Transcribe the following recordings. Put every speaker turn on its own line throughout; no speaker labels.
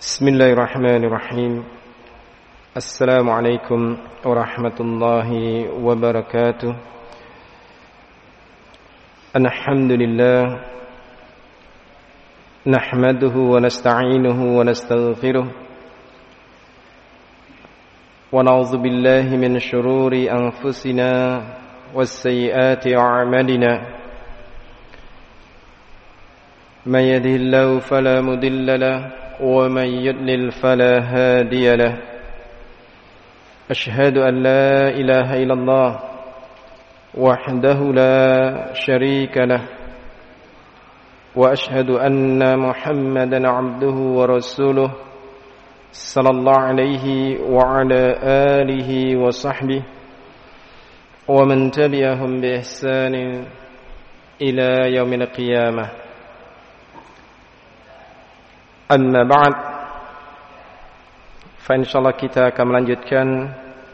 Bismillahirrahmanirrahim. Assalamualaikum warahmatullahi wabarakatuh. Alhamdulillah, nahmaduhu wa nasta'inuhu wa nastaghfiruh, wa na'udzu billahi min shururi anfusina wassayyiati a'malina. Man yahdihillahu fala mudilla lahu ومن يضلل فلا هادي له أشهد أن لا إله إلا الله وحده لا شريك له وأشهد أن محمدا عبده ورسوله صلى الله عليه وعلى آله وصحبه ومن تبعهم بإحسان إلى يوم القيامة. Amma ba'd, fa insyaallah kita akan melanjutkan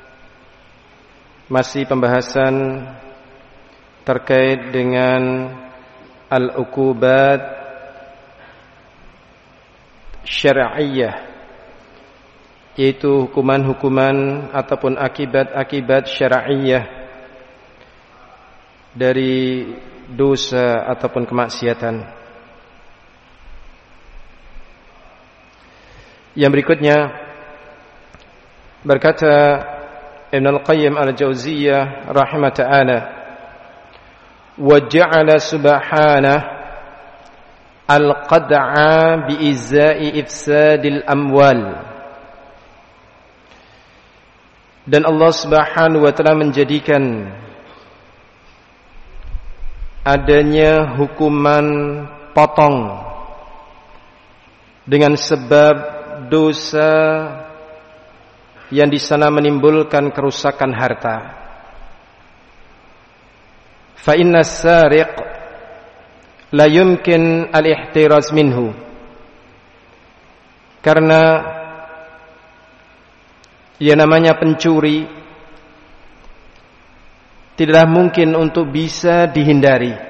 masih pembahasan terkait dengan al-uqubat syar'iyyah, yaitu hukuman-hukuman ataupun akibat-akibat syar'iyyah dari dosa ataupun kemaksiatan. Yang berikutnya berkata Ibn Al-Qayyim Al-Jauziyah rahimah ta'ala, wa ja'ala subhanahu al-qad'a bi'izza'i ifsadil amwal. Dan Allah subhanahu wa ta'ala menjadikan adanya hukuman potong dengan sebab dosa yang di sana menimbulkan kerusakan harta. Fa inna as-sariq la yumkin al-ihtiraz minhu. Karena yang namanya pencuri tidaklah mungkin untuk bisa dihindari.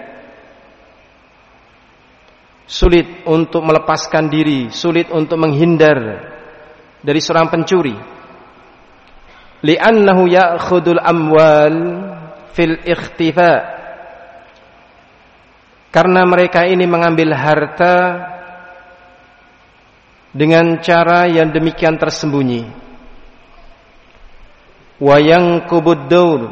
Sulit untuk melepaskan diri, sulit untuk menghindar dari seorang pencuri. Li'annahu ya'khudul amwal fil ikhtifa. Karena mereka ini mengambil harta dengan cara yang demikian tersembunyi. Wa yanqubud daur.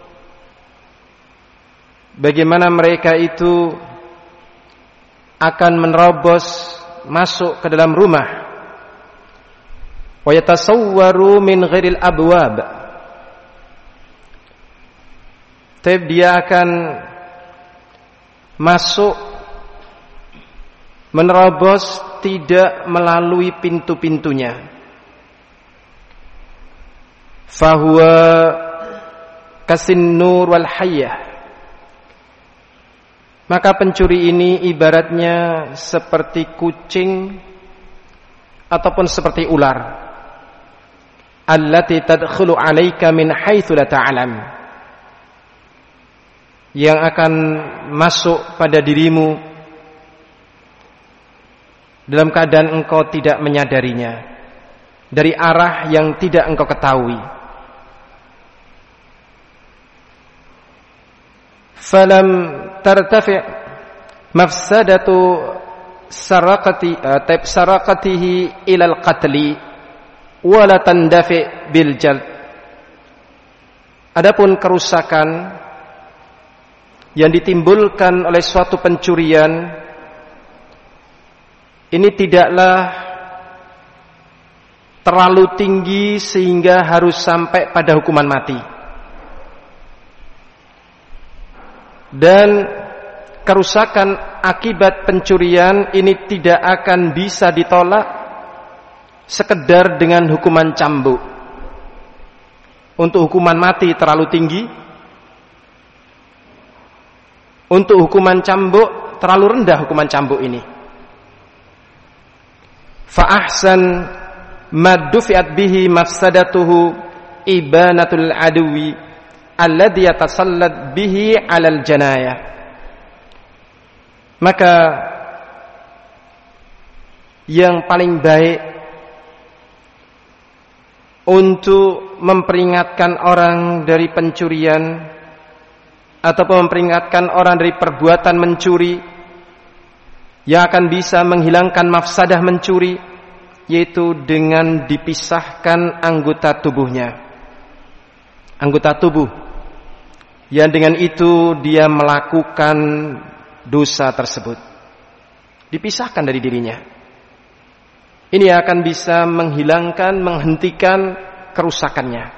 Bagaimana mereka itu akan menerobos masuk ke dalam rumah. Wa yatasawwaru min ghairil abwab. Dia akan masuk menerobos tidak melalui pintu-pintunya. Fahuwa kasin nur wal hayyah. Maka pencuri ini ibaratnya seperti kucing ataupun seperti ular. Allati tadkhulu 'alaika min haitsu la ta'lam. Yang akan masuk pada dirimu dalam keadaan engkau tidak menyadarinya, dari arah yang tidak engkau ketahui. Falam tartafi' mafsadatu sarakatihi ilal qatli wala tandafi' bil jald. Adapun kerusakan yang ditimbulkan oleh suatu pencurian ini tidaklah terlalu tinggi sehingga harus sampai pada hukuman mati. Dan kerusakan akibat pencurian ini tidak akan bisa ditolak sekedar dengan hukuman cambuk. Untuk hukuman mati terlalu tinggi, untuk hukuman cambuk terlalu rendah hukuman cambuk ini. Fa ahsan ma dufi'at bihi mafsadatuhu ibanatul adwi alladhi yatasallad bihi 'alal janayah. Maka yang paling baik untuk memperingatkan orang dari pencurian ataupun memperingatkan orang dari perbuatan mencuri yang akan bisa menghilangkan mafsadah mencuri, yaitu dengan dipisahkan anggota tubuhnya. Anggota tubuh yang dengan itu dia melakukan dosa tersebut dipisahkan dari dirinya. Ini akan bisa menghilangkan, menghentikan kerusakannya.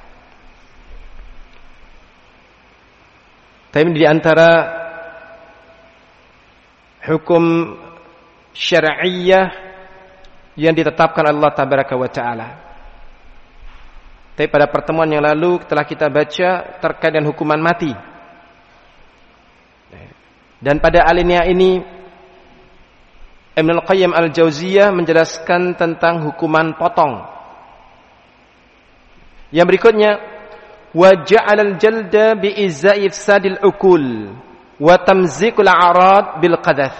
Tapi di antara hukum syar'iyyah yang ditetapkan Allah Tabaraka wa Ta'ala. Tapi pada pertemuan yang lalu telah kita baca terkait dengan hukuman mati. Dan pada alinea ini Ibnul Qayyim Al-Jauziyah menjelaskan tentang hukuman potong. Yang berikutnya, wa ja'alal jalda bi izza'i ifsadil uqul wa tamzikul a'rad bil qadhath.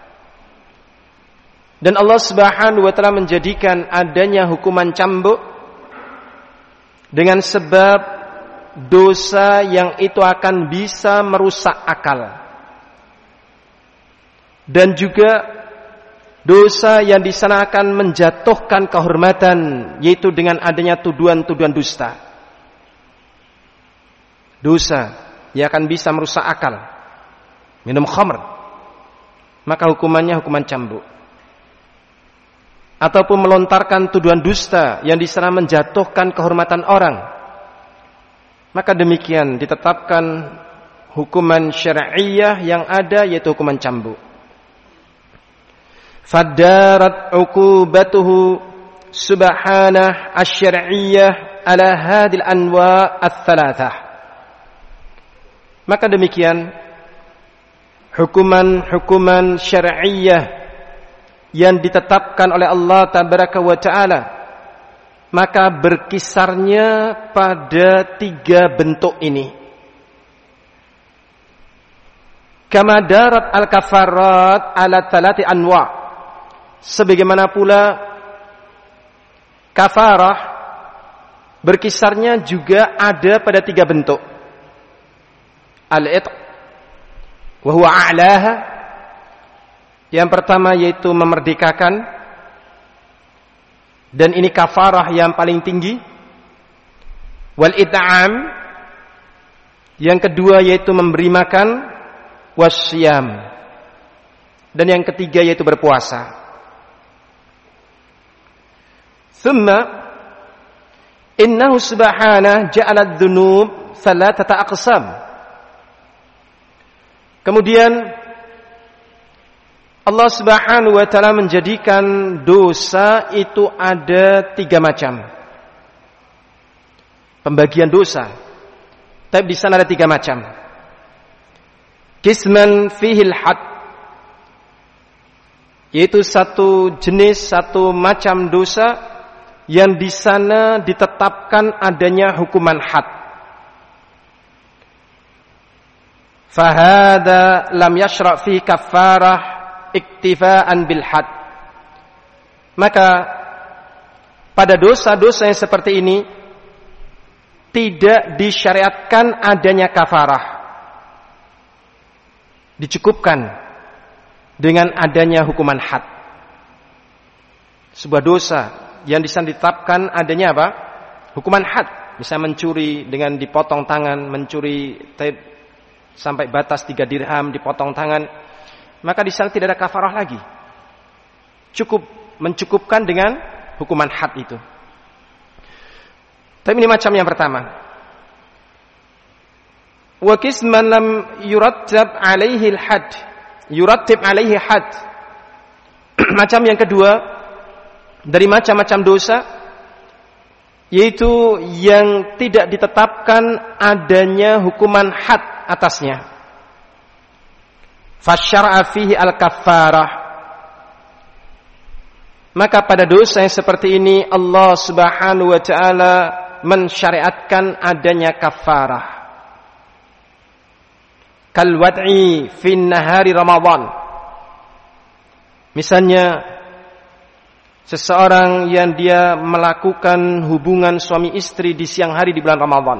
Dan Allah Subhanahu wa taala menjadikan adanya hukuman cambuk dengan sebab dosa yang itu akan bisa merusak akal. Dan juga dosa yang di sana akan menjatuhkan kehormatan, yaitu dengan adanya tuduhan-tuduhan dusta. Dosa yang akan bisa merusak akal. Minum khamr, maka hukumannya hukuman cambuk. Ataupun melontarkan tuduhan dusta yang di sana menjatuhkan kehormatan orang, maka demikian ditetapkan hukuman syar'iyyah yang ada, yaitu hukuman cambuk. Fadarat uqubatuhu subhanah asy-syar'iyyah ala hadil anwa' ats-tsalatsah. Maka demikian hukuman-hukuman syar'iyyah yang ditetapkan oleh Allah Tabaraka wa Ta'ala, maka berkisarnya pada 3 bentuk ini. Kama darat al-kafarat ala 3 anwa'. Sebagaimana pula kafarah berkisarnya juga ada pada 3 bentuk. Al-itq wa huwa a'laha. Yang pertama yaitu memerdekakan, dan ini kafarah yang paling tinggi. Wal it'am, yang kedua yaitu memberi makan. Wasyam, dan yang ketiga yaitu berpuasa. Thumma innahu subhanahu ja'ala adh-dhunub 3 aqsam. Kemudian Allah Subhanahu wa Ta'ala menjadikan dosa itu ada 3 macam. Pembagian dosa. Tapi di sana ada 3 macam. Qisman fihil had, yaitu satu jenis, satu macam dosa yang di sana ditetapkan adanya hukuman had. Fahada lam yashra' fi kafarah iktifaan bil had. Maka pada dosa-dosa yang seperti ini tidak disyariatkan adanya kafarah. Dicukupkan dengan adanya hukuman had. Sebuah dosa yang ditetapkan adanya apa? Hukuman had. Misalnya mencuri dengan dipotong tangan, mencuri sampai batas 3 dirham dipotong tangan, maka di sana tidak ada kafarah lagi. Cukup mencukupkan dengan hukuman had itu. Tapi ini macam yang pertama. Wa qisman lam yurattab alaihi al-had, yurattib alaihi had. Macam yang kedua dari macam-macam dosa, yaitu yang tidak ditetapkan adanya hukuman had atasnya. Fasyara'a fihi al-kaffarah. Maka pada dosa yang seperti ini Allah Subhanahu wa Ta'ala mensyariatkan adanya kafarah. Kal wad'i fi nahari Ramadan. Misalnya seseorang yang dia melakukan hubungan suami istri di siang hari di bulan Ramadan.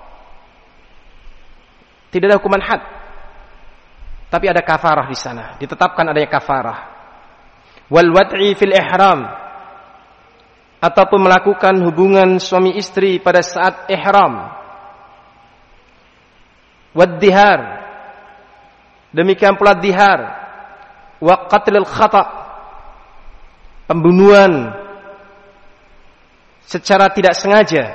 Tidak ada hukuman had, tapi ada kafarah di sana. Ditetapkan adanya kafarah. Wal wad'i fil ihram, ataupun melakukan hubungan suami istri pada saat ihram. Wad dihar, demikian pula dihar. Wa qatlil khata', pembunuhan secara tidak sengaja.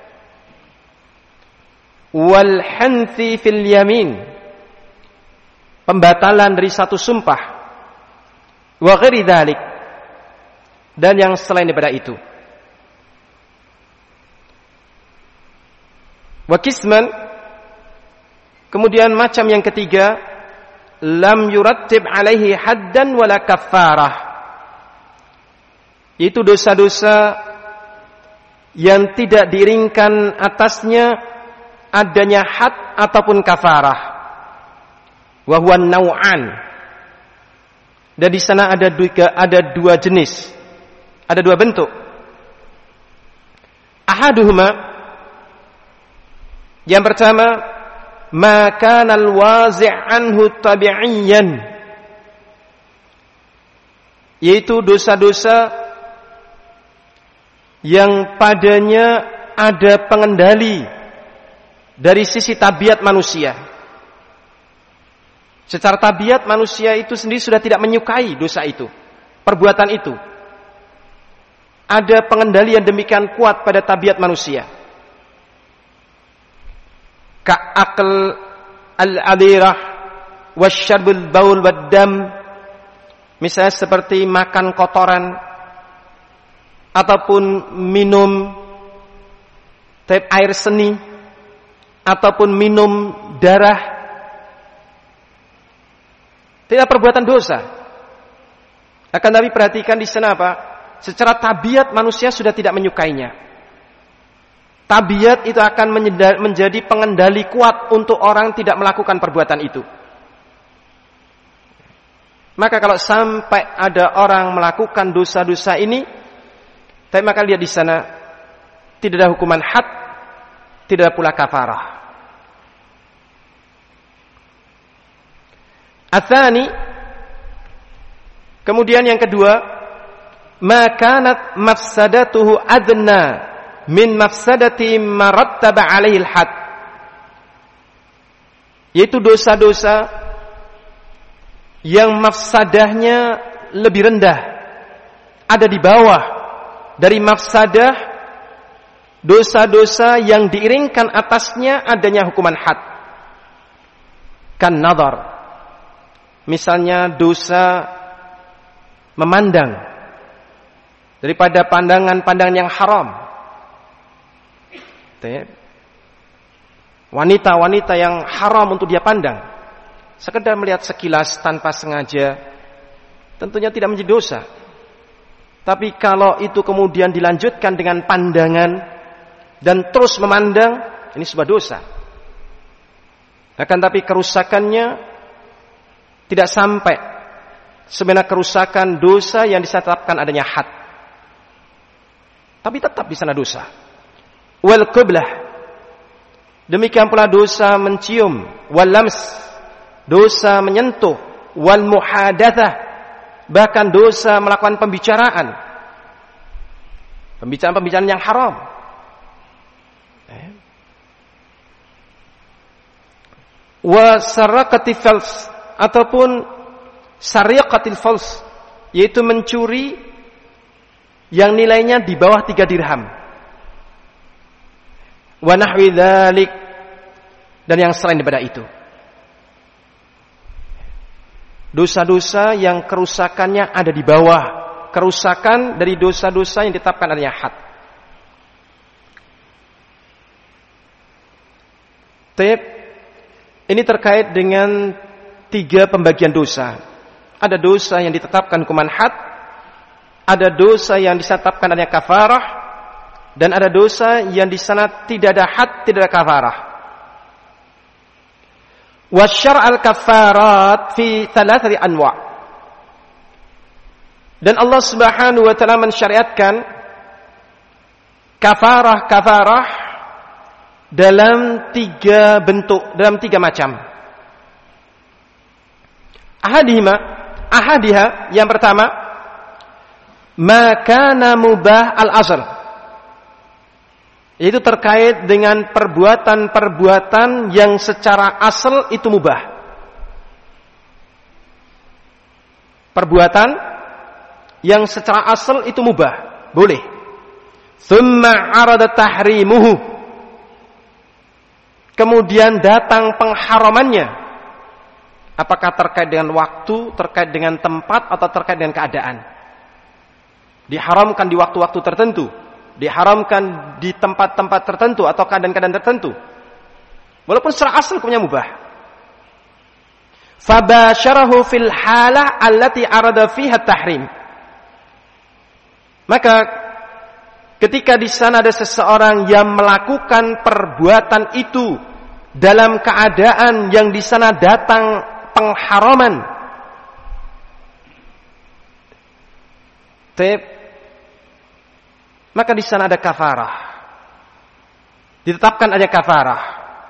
Wal hanthi fil yamin, pembatalan dari satu sumpah. Wa ghairi dzalik, dan yang selain daripada itu. Wa kisman, kemudian macam yang ketiga, lam yurattib alaihi haddan wala kaffarah, yaitu dosa-dosa yang tidak diiringkan atasnya adanya had ataupun kafarah. Wa huwa nau'an, dan di sana ada dua jenis, ada dua bentuk. Ahaduhuma, yang pertama, ma kana al-wazi' anhu tabi'iyyan, yaitu dosa-dosa yang padanya ada pengendali dari sisi tabiat manusia. Secara tabiat manusia itu sendiri sudah tidak menyukai dosa itu, perbuatan itu. Ada pengendali yang demikian kuat pada tabiat manusia. Ka'akal al-adirah wasyarbul baul waddam, misalnya seperti makan kotoran ataupun minum air seni ataupun minum darah. Tidak perbuatan dosa, akan tapi perhatikan di sana apa? Secara tabiat manusia sudah tidak menyukainya. Tabiat itu akan menjadi pengendali kuat untuk orang tidak melakukan perbuatan itu. Maka kalau sampai ada orang melakukan dosa-dosa ini, tapi maka lihat di sana tidak ada hukuman had, tidak ada pula kafarah. Atsani, kemudian yang kedua, ma kanat mafsadatuhu adna min mafsadati marattaba alaihi al-had, yaitu dosa-dosa yang mafsadahnya lebih rendah, ada di bawah dari mafsadah dosa-dosa yang diiringkan atasnya adanya hukuman had. Kan nadhar, misalnya dosa memandang daripada pandangan-pandangan yang haram. Wanita-wanita yang haram untuk dia pandang, sekedar melihat sekilas tanpa sengaja, tentunya tidak menjadi dosa. Tapi kalau itu kemudian dilanjutkan dengan pandangan dan terus memandang, ini sebuah dosa. Akan tapi kerusakannya tidak sampai sebenarnya kerusakan dosa yang ditetapkan adanya had, tapi tetap di sana dosa. Wal qiblah, demikian pula dosa mencium. Wal lams, dosa menyentuh. Wal muhadatsah, bahkan dosa melakukan pembicaraan yang haram. Wa saraqati fals, ataupun sariqatil fals, yaitu mencuri yang nilainya di bawah 3 dirham. Wa nahwi dzalik, dan yang selain daripada itu. Dosa-dosa yang kerusakannya ada di bawah kerusakan dari dosa-dosa yang ditetapkan adanya had. Ini terkait dengan 3 pembagian dosa. Ada dosa yang ditetapkan hukuman had, ada dosa yang ditetapkan adanya kafarah, dan ada dosa yang di sana tidak ada had, tidak ada kafarah. Wa syar'al kafarat fi 3 anwa'. Dan Allah Subhanahu wa taala mensyariatkan kafarah dalam 3 bentuk, dalam 3 macam. Ahadiha yang pertama, ma kana mubah al-asl, yaitu terkait dengan perbuatan-perbuatan yang secara asal itu mubah. Perbuatan yang secara asal itu mubah, boleh. Tsumma arada tahrimuhu, kemudian datang pengharamannya. Apakah terkait dengan waktu, terkait dengan tempat, atau terkait dengan keadaan? Diharamkan di waktu-waktu tertentu, diharamkan di tempat-tempat tertentu, atau keadaan-keadaan tertentu. Walaupun secara asal hukumnya mubah. Fabasharahu fil halah allati arada fiha tahrim. Maka ketika di sana ada seseorang yang melakukan perbuatan itu dalam keadaan yang di sana datang pengharaman, maka di sana ada kafarah. Ditetapkan ada kafarah.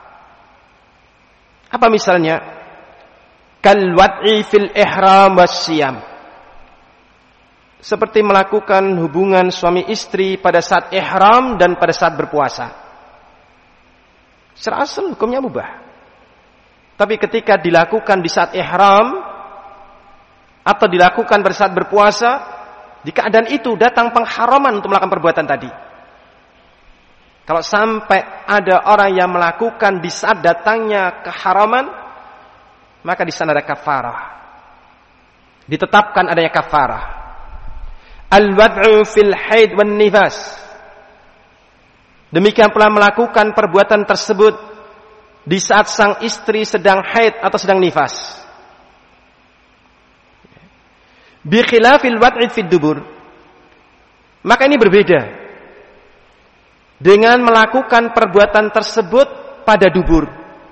Apa misalnya? Kal wad'i fil ihram wasyiyam. Seperti melakukan hubungan suami istri pada saat ihram dan pada saat berpuasa. Secara asal hukumnya mubah. Tapi ketika dilakukan di saat ihram atau dilakukan pada saat berpuasa, di keadaan itu datang pengharaman untuk melakukan perbuatan tadi. Kalau sampai ada orang yang melakukan di saat datangnya keharaman, maka di sana ada kafarah. Ditetapkan adanya kafarah. Al-wad'u fil haid wan nifas. Demikian pula melakukan perbuatan tersebut di saat sang istri sedang haid atau sedang nifas. Bi khilafil wad'i fid dubur. Maka ini berbeda dengan melakukan perbuatan tersebut pada dubur.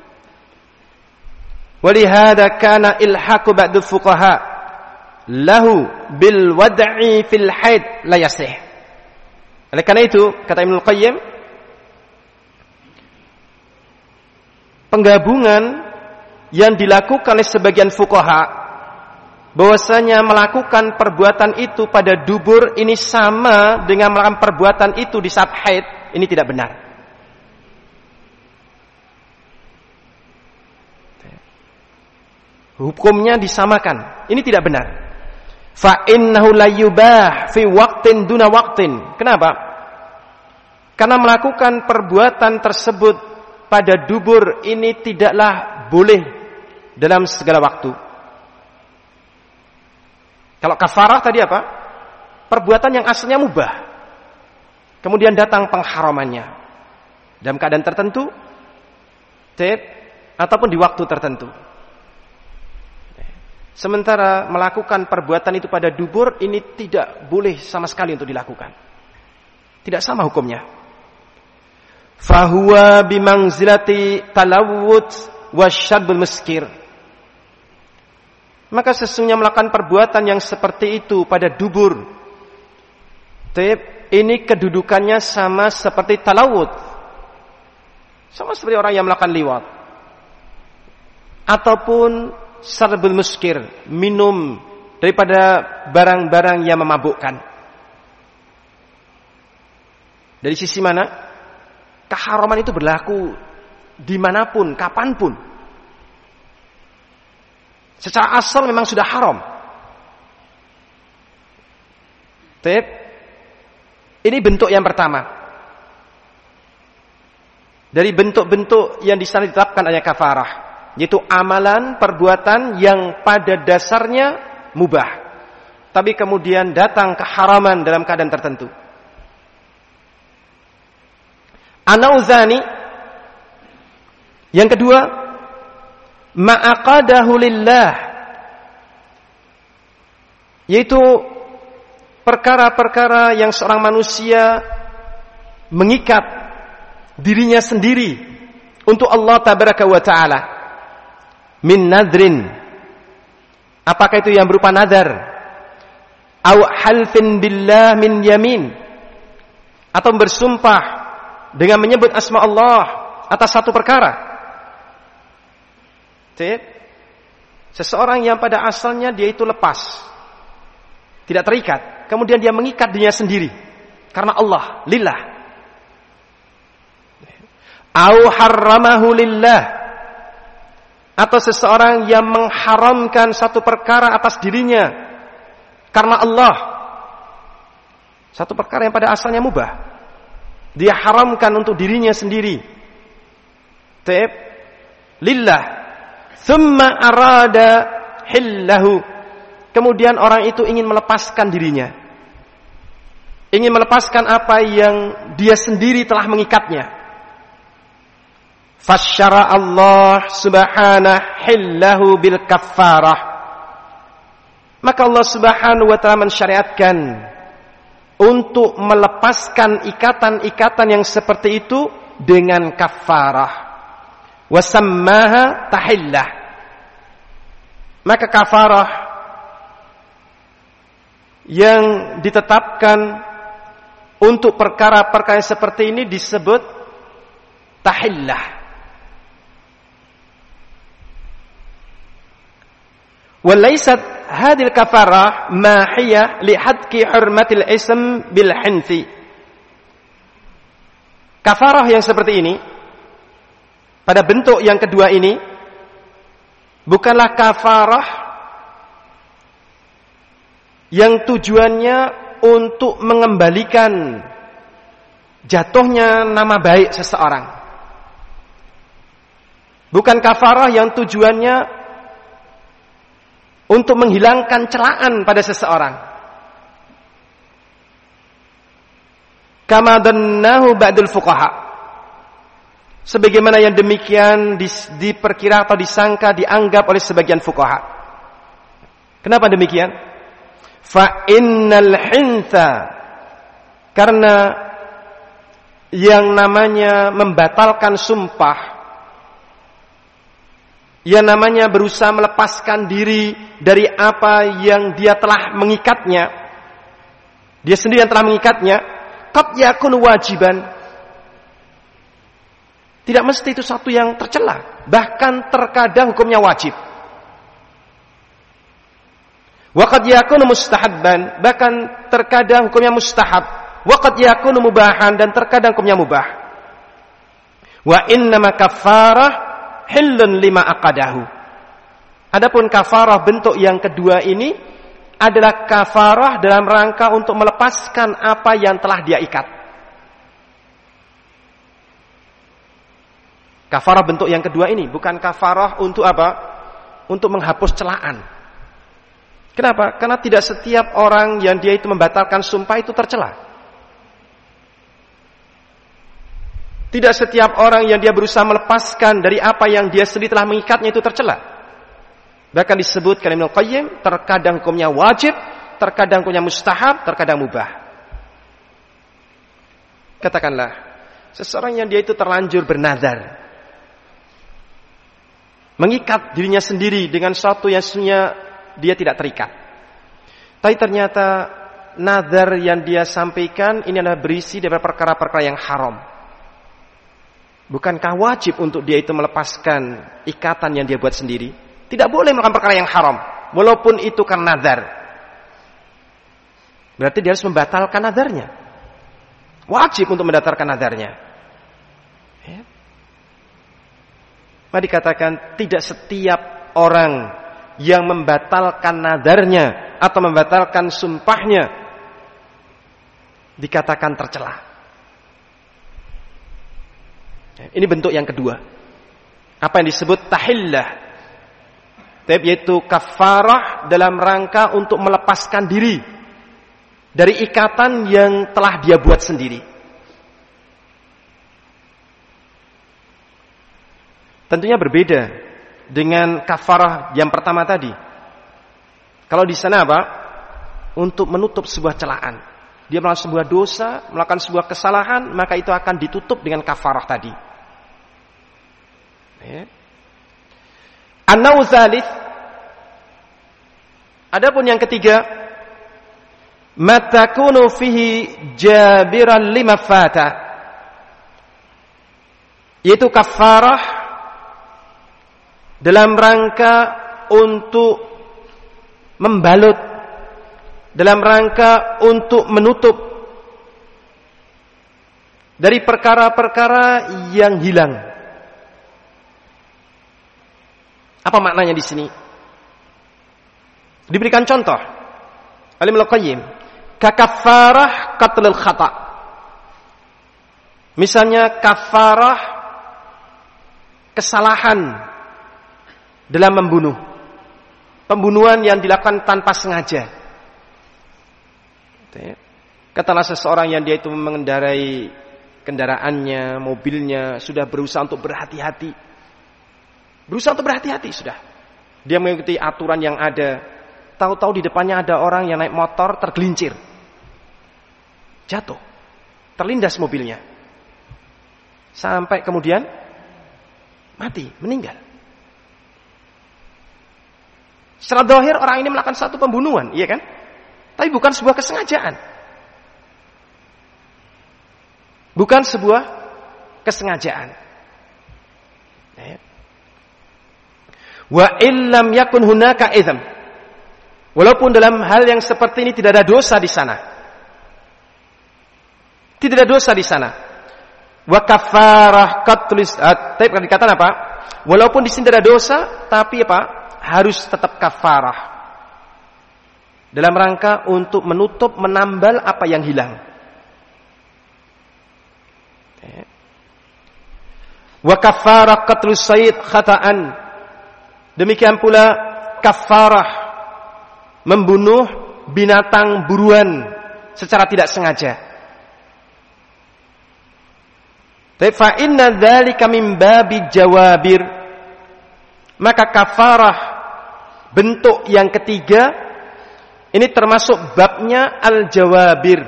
Walihada kana ilhaqu ba'du fuqaha lahu bil wad'i fil haid la yasih. Oleh karena itu, kata Ibnu Qayyim, penggabungan yang dilakukan oleh sebagian fuqaha bahwasanya melakukan perbuatan itu pada dubur ini sama dengan melakukan perbuatan itu di saat haid, ini tidak benar. Hukumnya disamakan, ini tidak benar. Fa innahu la yubah fi waqtin duna waqtin. Kenapa? Karena melakukan perbuatan tersebut pada dubur ini tidaklah boleh dalam segala waktu. Kalau kafarah tadi apa? Perbuatan yang asalnya mubah, kemudian datang pengharamannya dalam keadaan tertentu, ataupun di waktu tertentu. Sementara melakukan perbuatan itu pada dubur ini tidak boleh sama sekali untuk dilakukan. Tidak sama hukumnya. Fahuwa bimangzilati talawwud wasyarbul muskir. Maka sesungguhnya melakukan perbuatan yang seperti itu pada dubur, ini kedudukannya sama seperti talawwud, sama seperti orang yang melakukan liwat, ataupun syarbul muskir, minum daripada barang-barang yang memabukkan. Dari sisi mana? Keharaman itu berlaku dimanapun, kapanpun. Secara asal memang sudah haram. Ini bentuk yang pertama. Dari bentuk-bentuk yang di sana ditetapkan adanya kafarah, yaitu amalan, perbuatan yang pada dasarnya mubah, tapi kemudian datang keharaman dalam keadaan tertentu. Anauzani, yang kedua, ma'aqadahu lillah, yaitu perkara-perkara yang seorang manusia mengikat dirinya sendiri untuk Allah tabaraka wa ta'ala. Min nadrin, apakah itu yang berupa nadar, Au halfin billah min yamin, atau bersumpah dengan menyebut asma Allah atas satu perkara. Seseorang yang pada asalnya dia itu lepas, tidak terikat, kemudian dia mengikat dirinya sendiri karena Allah, lillah. Au harramahu lillah, atau seseorang yang mengharamkan satu perkara atas dirinya karena Allah, satu perkara yang pada asalnya mubah, dia haramkan untuk dirinya sendiri. Lillah. Thumma arada hillahu, kemudian orang itu ingin melepaskan dirinya, ingin melepaskan apa yang dia sendiri telah mengikatnya. Fasyara Allah subhanahu hillahu bil kaffarah, maka Allah subhanahu wa ta'ala mensyariatkan untuk melepaskan ikatan-ikatan yang seperti itu dengan kafarah. Wasammaha tahillah, maka kafarah yang ditetapkan untuk perkara-perkara seperti ini disebut tahillah. Walaysat hadil kafarah mahiyah lihadki hurmatil ism bil hinthi. Kafarah yang seperti ini, pada bentuk yang kedua ini, bukanlah kafarah yang tujuannya untuk mengembalikan jatuhnya nama baik seseorang. Bukan kafarah yang tujuannya untuk menghilangkan celaan pada seseorang. Kama dhannahu ba'dul fuqaha, sebagaimana yang demikian diperkira atau disangka, dianggap oleh sebagian fuqaha. Kenapa demikian? Fa innal hintha, karena yang namanya membatalkan sumpah, yang namanya berusaha melepaskan diri dari apa yang dia telah mengikatnya, dia sendiri yang telah mengikatnya, qad yakun wajiban, tidak mesti itu satu yang tercela, bahkan terkadang hukumnya wajib. Wa qad yakunu mustahabban, bahkan terkadang hukumnya mustahab. Wa qad yakunu mubahan, dan terkadang hukumnya mubah. Wa innama kafarah hillun lima aqadahu. Adapun kafarah bentuk yang kedua ini adalah kafarah dalam rangka untuk melepaskan apa yang telah dia ikat. Kafarah bentuk yang kedua ini bukan kafarah untuk apa? Untuk menghapus celaan. Kenapa? Karena tidak setiap orang yang dia itu membatalkan sumpah itu tercela. Tidak setiap orang yang dia berusaha melepaskan dari apa yang dia sendiri telah mengikatnya itu tercela. Bahkan disebutkan Ibnu Qayyim, terkadang hukumnya wajib, terkadang hukumnya mustahab, terkadang mubah. Katakanlah, seseorang yang dia itu terlanjur bernazar, mengikat dirinya sendiri dengan sesuatu yang sebenarnya dia tidak terikat. Tapi ternyata nazar yang dia sampaikan ini adalah berisi dari perkara-perkara yang haram. Bukankah wajib untuk dia itu melepaskan ikatan yang dia buat sendiri? Tidak boleh melakukan perkara yang haram, walaupun itu karena nazar. Berarti dia harus membatalkan nazarnya. Wajib untuk membatalkan nazarnya. Ya. Maka dikatakan tidak setiap orang yang membatalkan nadarnya atau membatalkan sumpahnya dikatakan tercela. Ini bentuk yang kedua. Apa yang disebut tahillah, yaitu kafarah dalam rangka untuk melepaskan diri dari ikatan yang telah dia buat sendiri. Tentunya berbeda dengan kafarah yang pertama tadi. Kalau di sana apa? Untuk menutup sebuah celaan. Dia melakukan sebuah dosa, melakukan sebuah kesalahan, maka itu akan ditutup dengan kafarah tadi. An-nawu tsalits. Adapun yang ketiga, matakunu fihi jabiran lima fata, yaitu kafarah dalam rangka untuk membalut, dalam rangka untuk menutup dari perkara-perkara yang hilang. Apa maknanya di sini? Diberikan contoh oleh Ibnu Qayyim, kakafarah qatlul khata. Misalnya kafarah kesalahan dalam membunuh, pembunuhan yang dilakukan tanpa sengaja. Katakanlah seseorang yang dia itu mengendarai kendaraannya, mobilnya, sudah berusaha untuk berhati-hati. Sudah. Dia mengikuti aturan yang ada. Tahu-tahu di depannya ada orang yang naik motor tergelincir. Jatuh. Terlindas mobilnya. Sampai kemudian mati, meninggal. Secara zahir orang ini melakukan satu pembunuhan, iya kan? Tapi bukan sebuah kesengajaan. Bukan sebuah kesengajaan. Wa illam yakun hunaka itsm. Walaupun dalam hal yang seperti ini tidak ada dosa di sana. Tidak ada dosa di sana. Wa kafarah qatlis. Tapi dikatakan apa? Walaupun di sini tidak ada dosa, tapi apa? Harus tetap kafarah. Dalam rangka untuk menutup, menambal apa yang hilang. Wa kafarah qatlus sayd khata'an. Demikian pula kafarah membunuh binatang buruan secara tidak sengaja. Fa inna dzalika min babi jawabir. Maka kafarah bentuk yang ketiga ini termasuk babnya al-jawabir,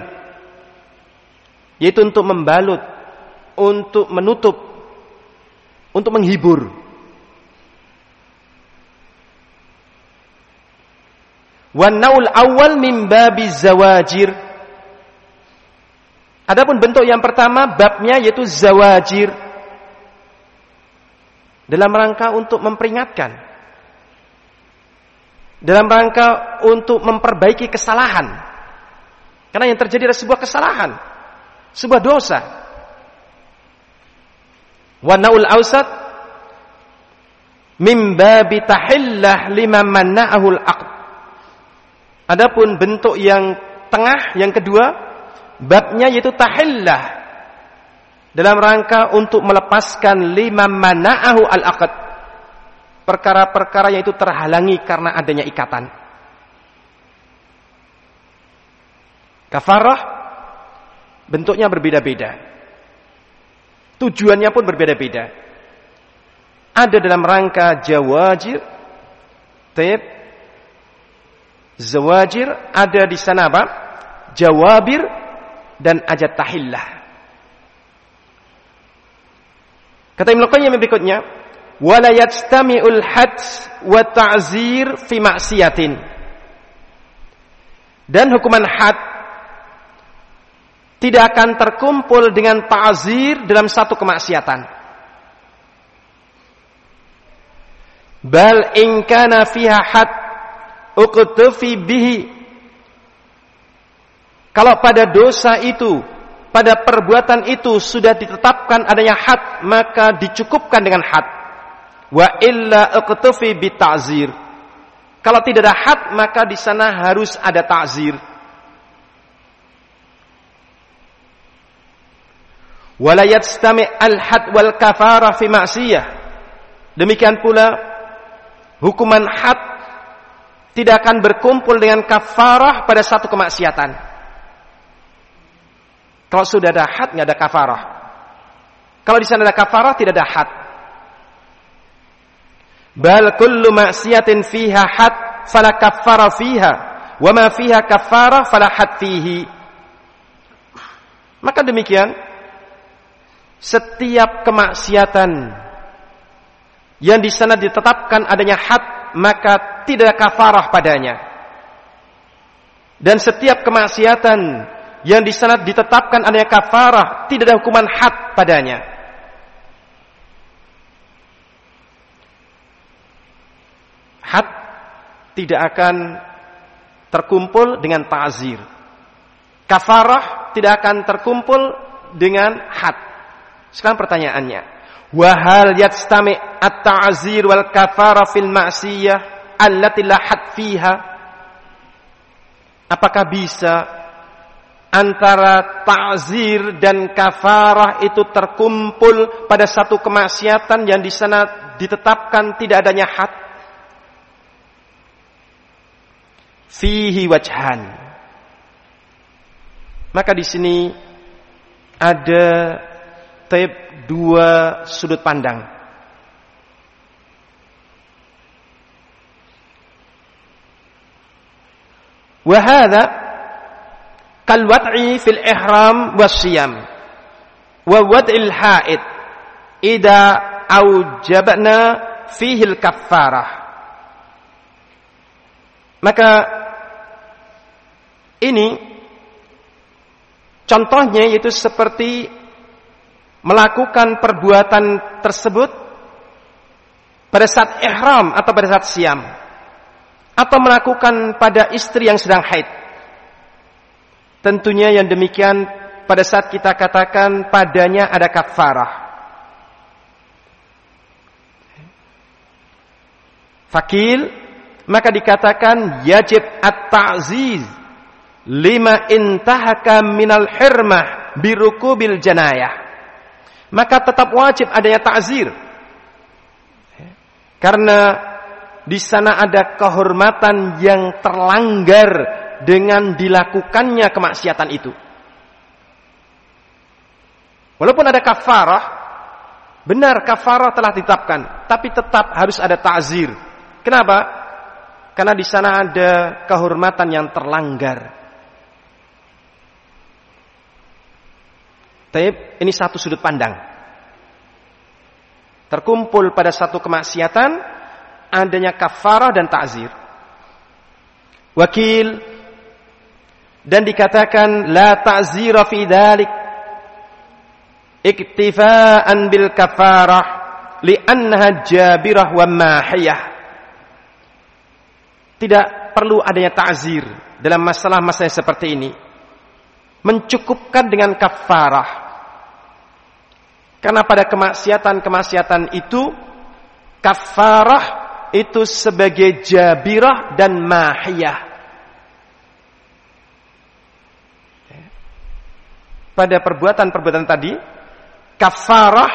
yaitu untuk membalut, untuk menutup, untuk menghibur. Wan naul awal min babi zawajir. Adapun bentuk yang pertama babnya yaitu zawajir, dalam rangka untuk memperingatkan, dalam rangka untuk memperbaiki kesalahan. Karena yang terjadi adalah sebuah kesalahan, sebuah dosa. Wan naul awsat min babi tahillah liman manna'ahul aqd. Adapun bentuk yang tengah, yang kedua, babnya yaitu tahillah, dalam rangka untuk melepaskan liman mana'ahu al-aqd, perkara-perkara yang itu terhalangi karena adanya ikatan. Kafarah bentuknya berbeda-beda, tujuannya pun berbeda-beda. Ada dalam rangka jawajir, zawajir, ada di sana apa? Jawabir dan ajat tahillah. Kata Ibnu Qayyim berikutnya, wala yajtami'ul hadd wa ta'zir fi ma'siyatin. Dan hukuman had tidak akan terkumpul dengan ta'zir dalam satu kemaksiatan. Bal in kana fiha had uqtafi bihi. Kalau pada dosa itu, pada perbuatan itu sudah ditetapkan adanya had, maka dicukupkan dengan had. Wa illa uqtafi bi ta'zir. Kalau tidak ada had, maka di sana harus ada ta'zir. Wala yastami' al-had wal kafarah fi ma'siyah. Demikian pula hukuman had tidak akan berkumpul dengan kafarah pada satu kemaksiatan. Kalau sudah ada had, nggak ada kafarah. Kalau di sana ada kafarah, tidak ada had. Bal kullu maksiatin fiha had fala kaffara fiha, wa ma fiha kafarah fala had fihi. Maka demikian, setiap kemaksiatan yang di sana ditetapkan adanya had, maka tidak kafarah padanya. Dan setiap kemaksiatan yang di sana ditetapkan adanya kafarah, tidak ada hukuman had padanya. Had tidak akan terkumpul dengan ta'zir. Kafarah tidak akan terkumpul dengan had. Sekarang pertanyaannya, wa hal yastami' at-ta'zir wal kafarah fil ma'siyah allati la had fiha? Apakah bisa antara ta'zir dan kafarah itu terkumpul pada satu kemaksiatan yang di sana ditetapkan tidak adanya had? Fihi wajhan. Maka di sini ada dua sudut pandang. Wa hadza kal wad'i fil ihram wasyiyam wa wad'il haid idza aujabna fihi al kaffarah. Maka ini contohnya yaitu seperti melakukan perbuatan tersebut pada saat ihram atau pada saat siam, atau melakukan pada istri yang sedang haid. Tentunya yang demikian pada saat kita katakan padanya ada kafarah. Fakil, maka dikatakan yajib at-ta'ziz lima intahaka minal hirmah birukubil janayah. Maka tetap wajib adanya ta'zir, karena di sana ada kehormatan yang terlanggar dengan dilakukannya kemaksiatan itu. Walaupun ada kafarah, benar kafarah telah ditetapkan, tapi tetap harus ada ta'zir. Kenapa? Karena di sana ada kehormatan yang terlanggar. Taib, ini satu sudut pandang. Terkumpul pada satu kemaksiatan adanya kafarah dan ta'zir. Wakil, dan dikatakan la ta'zira fi dzalik iktifaan bil kafarah li'annaha jabirah wa mahiyah. Tidak perlu adanya ta'zir dalam masalah-masalah seperti ini. Mencukupkan dengan kafarah. Karena pada kemaksiatan-kemaksiatan itu, kafarah itu sebagai jabirah dan mahiyah. Pada perbuatan-perbuatan tadi, kafarah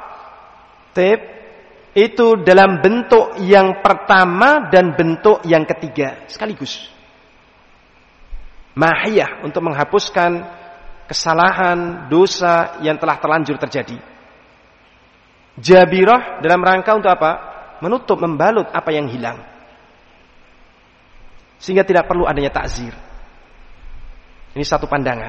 itu dalam bentuk yang pertama dan bentuk yang ketiga sekaligus. Mahiyah untuk menghapuskan kesalahan, dosa yang telah terlanjur terjadi. Jabirah dalam rangka untuk apa? Menutup, membalut apa yang hilang. Sehingga tidak perlu adanya ta'zir. Ini satu pandangan.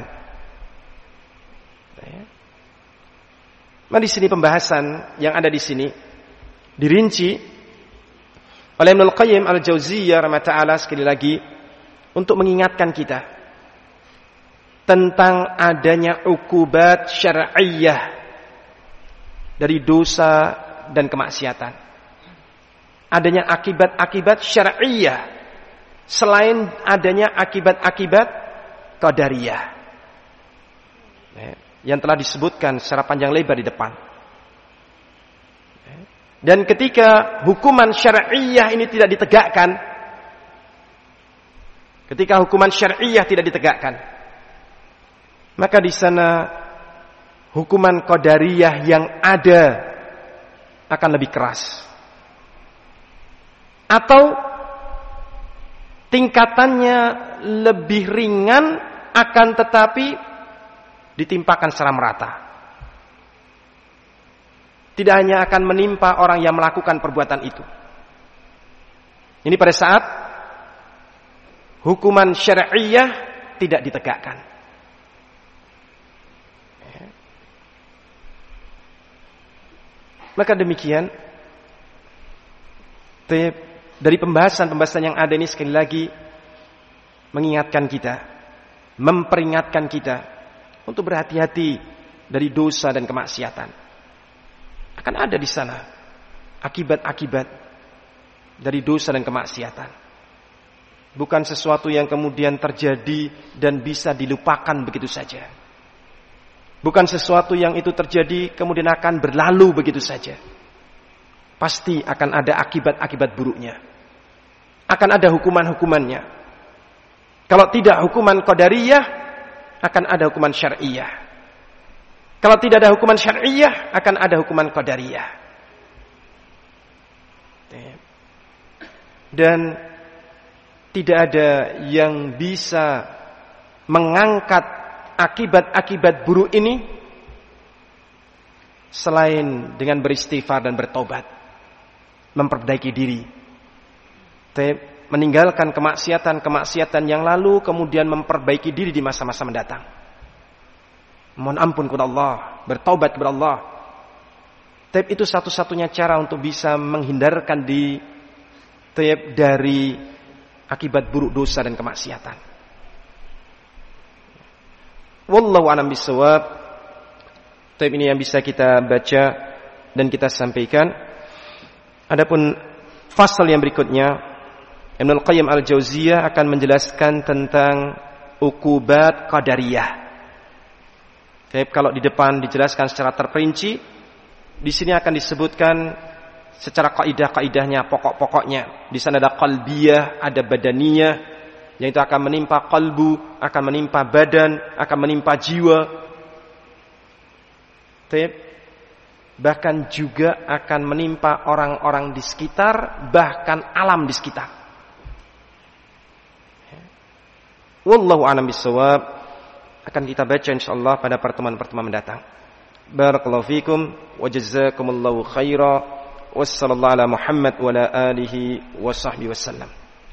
Nah, di sini pembahasan yang ada di sini dirinci oleh Ibnul Qayyim Al-Jauziyah rahimahullah sekali lagi untuk mengingatkan kita tentang adanya ukubat syar'iyyah dari dosa dan kemaksiatan. Adanya akibat-akibat syar'iyyah selain adanya akibat-akibat qadariyah yang telah disebutkan secara panjang lebar di depan. Dan ketika hukuman syar'iyyah ini tidak ditegakkan, ketika hukuman syar'iyyah tidak ditegakkan, maka di sana hukuman qadariyah yang ada akan lebih keras. Atau tingkatannya lebih ringan akan tetapi ditimpakan secara merata. Tidak hanya akan menimpa orang yang melakukan perbuatan itu. Ini pada saat hukuman syar'iyyah tidak ditegakkan. Maka demikian dari pembahasan yang ada ini sekali lagi mengingatkan kita, memperingatkan kita untuk berhati-hati dari dosa dan kemaksiatan. Akan ada di sana akibat-akibat dari dosa dan kemaksiatan. Bukan sesuatu yang kemudian terjadi dan bisa dilupakan begitu saja. Bukan sesuatu yang itu terjadi kemudian akan berlalu begitu saja. Pasti akan ada akibat-akibat buruknya. Akan ada hukuman-hukumannya. Kalau tidak hukuman qadariyah, akan ada hukuman syar'iyah. Kalau tidak ada hukuman syar'iyah, akan ada hukuman qadariyah. Dan tidak ada yang bisa mengangkat akibat-akibat buruk ini selain dengan beristighfar dan bertobat, memperbaiki diri, meninggalkan kemaksiatan-kemaksiatan yang lalu, kemudian memperbaiki diri di masa-masa mendatang. Mohon ampun kepada Allah, bertaubat kepada Allah. Tapi itu satu-satunya cara untuk bisa menghindarkan dari akibat buruk dosa dan kemaksiatan. Wallahu a'lam bishawab. Tapi ini yang bisa kita baca dan kita sampaikan. Adapun fasal yang berikutnya, Ibnul Qayyim Al-Jauziyah akan menjelaskan tentang uqubat qadariyah. Jadi kalau di depan dijelaskan secara terperinci, di sini akan disebutkan secara kaidah-kaidahnya, pokok-pokoknya. Di sana ada qalbiyah, ada badaniyah, yang itu akan menimpa qalbu, akan menimpa badan, akan menimpa jiwa. Bahkan juga akan menimpa orang-orang di sekitar, bahkan alam di sekitar. Wallahu a'lam bishawab. Akan kita baca insyaallah pada pertemuan-pertemuan mendatang. Barakallahu fikum wa jazakumullahu khaira. Wassallallahu ala Muhammad wa ala alihi wa sahbihi wasallam.